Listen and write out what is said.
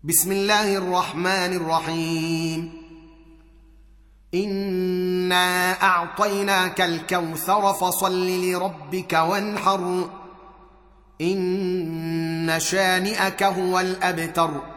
بسم الله الرحمن الرحيم. إنا أعطيناك الكوثر فصل لربك وانحر إن شانئك هو الأبتر.